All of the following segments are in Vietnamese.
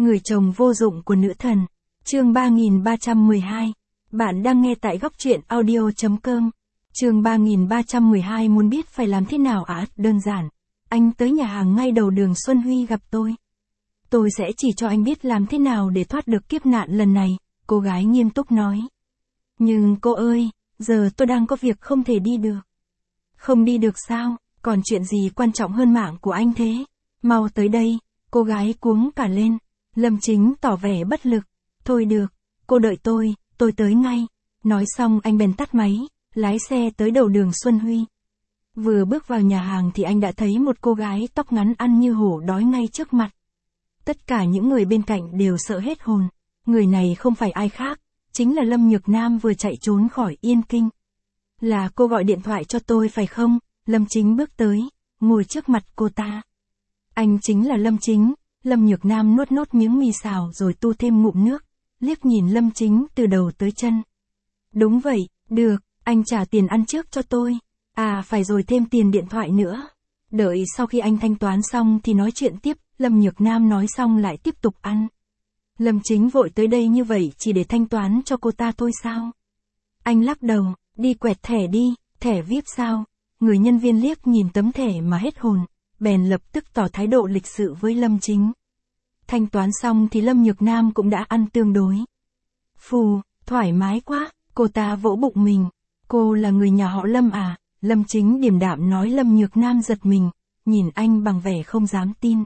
Người chồng vô dụng của nữ thần. Chương 3312. Bạn đang nghe tại góc truyện audio.com. Chương 3312 muốn biết phải làm thế nào à? Đơn giản. Anh tới nhà hàng ngay đầu đường Xuân Huy gặp tôi. Tôi sẽ chỉ cho anh biết làm thế nào để thoát được kiếp nạn lần này, cô gái nghiêm túc nói. Nhưng cô ơi, giờ tôi đang có việc không thể đi được. Không đi được sao? Còn chuyện gì quan trọng hơn mạng của anh thế? Mau tới đây, cô gái cuống cả lên. Lâm Chính tỏ vẻ bất lực. Thôi được, cô đợi tôi tới ngay. Nói xong anh bèn tắt máy, lái xe tới đầu đường Xuân Huy. Vừa bước vào nhà hàng thì anh đã thấy một cô gái tóc ngắn ăn như hổ đói ngay trước mặt. Tất cả những người bên cạnh đều sợ hết hồn. Người này không phải ai khác, chính là Lâm Nhược Nam vừa chạy trốn khỏi Yên Kinh. Là cô gọi điện thoại cho tôi phải không? Lâm Chính bước tới, ngồi trước mặt cô ta. Anh chính là Lâm Chính. Lâm Nhược Nam nuốt nốt miếng mì xào rồi tu thêm ngụm nước, liếc nhìn Lâm Chính từ đầu tới chân. Đúng vậy, được, anh trả tiền ăn trước cho tôi. À phải rồi thêm tiền điện thoại nữa. Đợi sau khi anh thanh toán xong thì nói chuyện tiếp, Lâm Nhược Nam nói xong lại tiếp tục ăn. Lâm Chính vội tới đây như vậy chỉ để thanh toán cho cô ta thôi sao? Anh lắc đầu, đi quẹt thẻ đi, thẻ VIP sao? Người nhân viên liếc nhìn tấm thẻ mà hết hồn, bèn lập tức tỏ thái độ lịch sự với Lâm Chính. Thanh toán xong thì Lâm Nhược Nam cũng đã ăn tương đối. Phù, thoải mái quá, cô ta vỗ bụng mình. Cô là người nhà họ Lâm à? Lâm Chính điềm đạm nói. Lâm Nhược Nam giật mình, nhìn anh bằng vẻ không dám tin.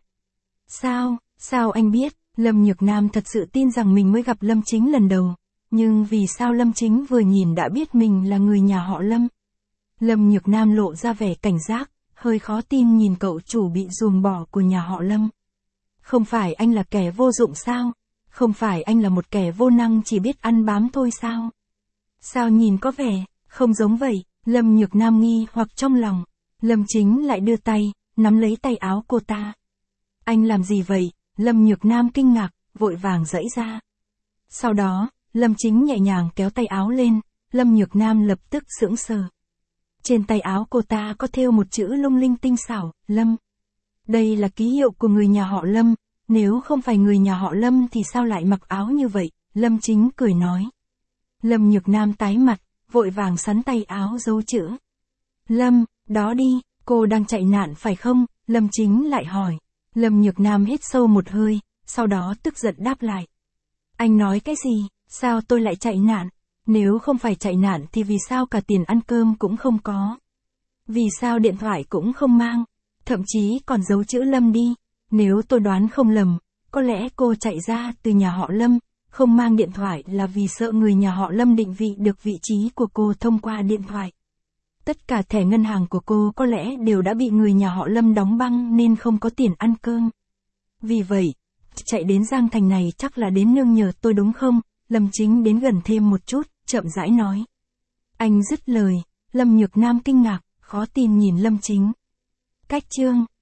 Sao anh biết? Lâm Nhược Nam thật sự tin rằng mình mới gặp Lâm Chính lần đầu. Nhưng vì sao Lâm Chính vừa nhìn đã biết mình là người nhà họ Lâm? Lâm Nhược Nam lộ ra vẻ cảnh giác, hơi khó tin nhìn cậu chủ bị ruồng bỏ của nhà họ Lâm. Không phải anh là kẻ vô dụng sao? Không phải anh là một kẻ vô năng chỉ biết ăn bám thôi sao? Sao nhìn có vẻ không giống vậy? Lâm Nhược Nam nghi hoặc trong lòng. Lâm Chính lại đưa tay, nắm lấy tay áo cô ta. Anh làm gì vậy? Lâm Nhược Nam kinh ngạc, vội vàng giãy ra. Sau đó, Lâm Chính nhẹ nhàng kéo tay áo lên, Lâm Nhược Nam lập tức sững sờ. Trên tay áo cô ta có thêu một chữ lung linh tinh xảo, Lâm. Đây là ký hiệu của người nhà họ Lâm, nếu không phải người nhà họ Lâm thì sao lại mặc áo như vậy? Lâm Chính cười nói. Lâm Nhược Nam tái mặt, vội vàng sắn tay áo dấu chữ. Lâm, đó đi, cô đang chạy nạn phải không? Lâm Chính lại hỏi. Lâm Nhược Nam hít sâu một hơi, sau đó tức giận đáp lại. Anh nói cái gì? Sao tôi lại chạy nạn? Nếu không phải chạy nạn thì vì sao cả tiền ăn cơm cũng không có? Vì sao điện thoại cũng không mang? Thậm chí còn giấu chữ Lâm đi. Nếu tôi đoán không lầm, có lẽ cô chạy ra từ nhà họ Lâm, không mang điện thoại là vì sợ người nhà họ Lâm định vị được vị trí của cô thông qua điện thoại. Tất cả thẻ ngân hàng của cô có lẽ đều đã bị người nhà họ Lâm đóng băng nên không có tiền ăn cơm. Vì vậy, chạy đến Giang Thành này chắc là đến nương nhờ tôi đúng không? Lâm Chính đến gần thêm một chút, chậm rãi nói. Anh dứt lời, Lâm Nhược Nam kinh ngạc, khó tin nhìn Lâm Chính. Cách chương